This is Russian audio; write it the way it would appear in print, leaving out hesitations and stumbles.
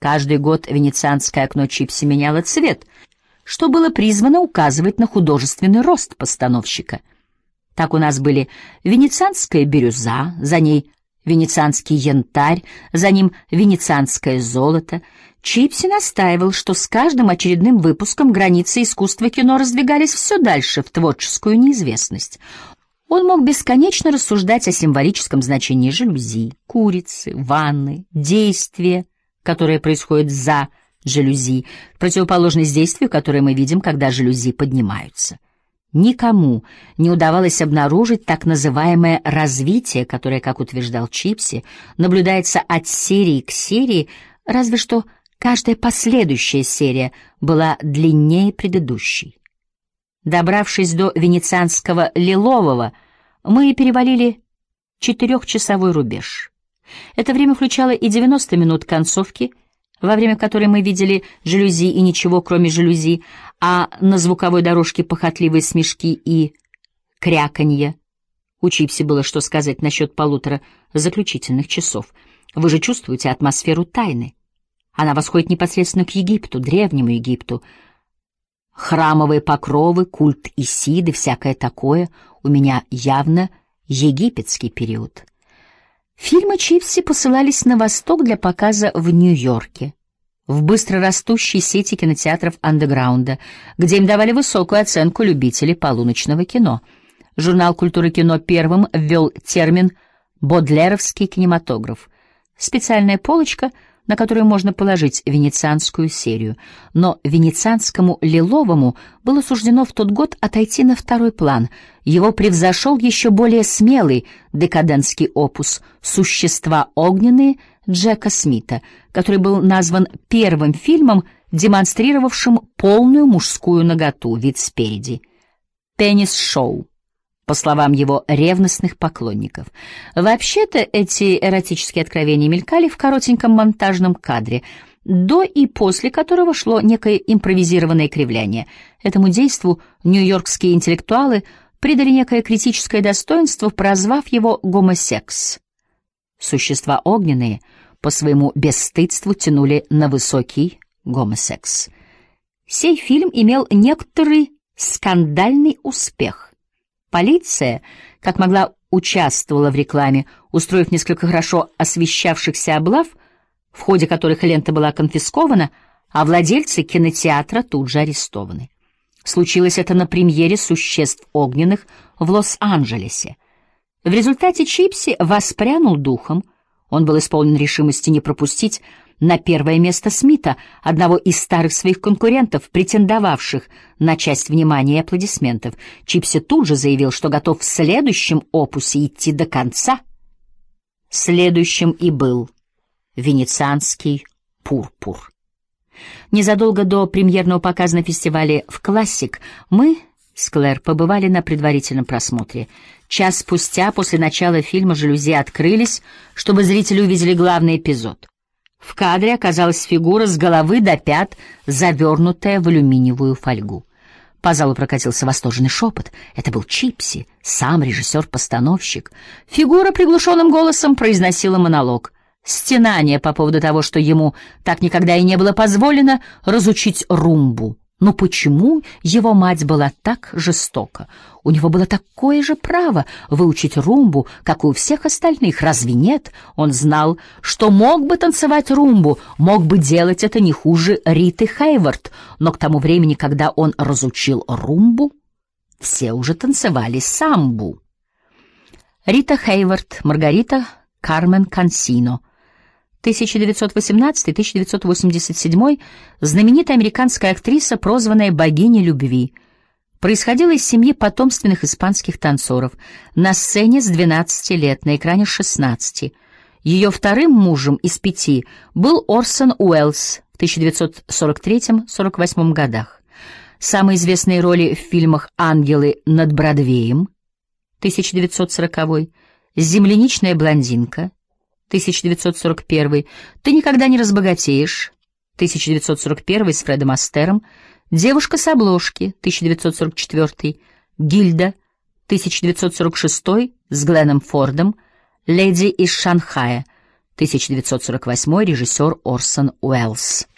Каждый год венецианское окно Чипси меняло цвет, что было призвано указывать на художественный рост постановщика. Так у нас были венецианская бирюза, за ней венецианский янтарь, за ним венецианское золото. Чипси настаивал, что с каждым очередным выпуском границы искусства кино раздвигались все дальше в творческую неизвестность. Он мог бесконечно рассуждать о символическом значении жалюзи, курицы, ванны, действия, которое происходит за жалюзи, в противоположность действию, которое мы видим, когда жалюзи поднимаются. Никому не удавалось обнаружить так называемое развитие, которое, как утверждал Чипси, наблюдается от серии к серии, разве что каждая последующая серия была длиннее предыдущей. Добравшись до венецианского лилового, мы перевалили 4-часовой рубеж. Это время включало и 90 минут концовки, во время которой мы видели жалюзи и ничего, кроме жалюзи, а на звуковой дорожке похотливые смешки и кряканье. У Чипси было что сказать насчет 1,5 заключительных часов. Вы же чувствуете атмосферу тайны. Она восходит непосредственно к Египту, древнему Египту. Храмовые покровы, культ Исиды, всякое такое. У меня явно египетский период. Фильмы Чипси посылались на восток для показа в Нью-Йорке, в быстрорастущей сети кинотеатров андеграунда, где им давали высокую оценку любители полуночного кино. Журнал «Культура кино» первым ввел термин «бодлеровский кинематограф». Специальная полочка, на которую можно положить венецианскую серию. Но венецианскому лиловому было суждено в тот год отойти на второй план. Его превзошел еще более смелый декадентский опус «Существа огненные» Джека Смита, который был назван первым фильмом, демонстрировавшим полную мужскую наготу, вид спереди. «Пенис-шоу», по словам его ревностных поклонников. Вообще-то эти эротические откровения мелькали в коротеньком монтажном кадре, до и после которого шло некое импровизированное кривляние. Этому действу нью-йоркские интеллектуалы придали некое критическое достоинство, прозвав его «гомосекс». Существа огненные по своему бесстыдству тянули на высокий гомосекс. Сей фильм имел некоторый скандальный успех. Полиция, как могла, участвовала в рекламе, устроив несколько хорошо освещавшихся облав, в ходе которых лента была конфискована, а владельцы кинотеатра тут же арестованы. Случилось это на премьере «Существ огненных» в Лос-Анджелесе. В результате Чипси воспрянул духом. Он был исполнен решимости не пропустить на первое место Смита, одного из старых своих конкурентов, претендовавших на часть внимания и аплодисментов. Чипси тут же заявил, что готов в следующем опусе идти до конца. Следующим и был венецианский «Пурпур». Незадолго до премьерного показа на фестивале в «Классик» мы с Клэр побывали на предварительном просмотре. Час спустя, после начала фильма, жалюзи открылись, чтобы зрители увидели главный эпизод. В кадре оказалась фигура с головы до пят, завернутая в алюминиевую фольгу. По залу прокатился восторженный шепот. Это был Чипси, сам режиссер-постановщик. Фигура приглушенным голосом произносила монолог. Стенание по поводу того, что ему так никогда и не было позволено разучить румбу. Но почему его мать была так жестока? У него было такое же право выучить румбу, как и у всех остальных. Разве нет? Он знал, что мог бы танцевать румбу, мог бы делать это не хуже Риты Хейвард, но к тому времени, когда он разучил румбу, все уже танцевали самбу. Рита Хейвард, Маргарита Кармен Кансино, 1918-1987, знаменитая американская актриса, прозванная богиней любви, происходила из семьи потомственных испанских танцоров. На сцене с 12 лет, на экране с 16. Ее вторым мужем из 5 был Орсон Уэллс в 1943-48 годах. Самые известные роли в фильмах «Ангелы над Бродвеем» 1940, «Земляничная блондинка» 1941, «Ты никогда не разбогатеешь» 1941 с Фредом Астером, «Девушка с обложки» 1944, «Гильда» 1946 с Гленном Фордом, «Леди из Шанхая» 1948, режиссер Орсон Уэллс.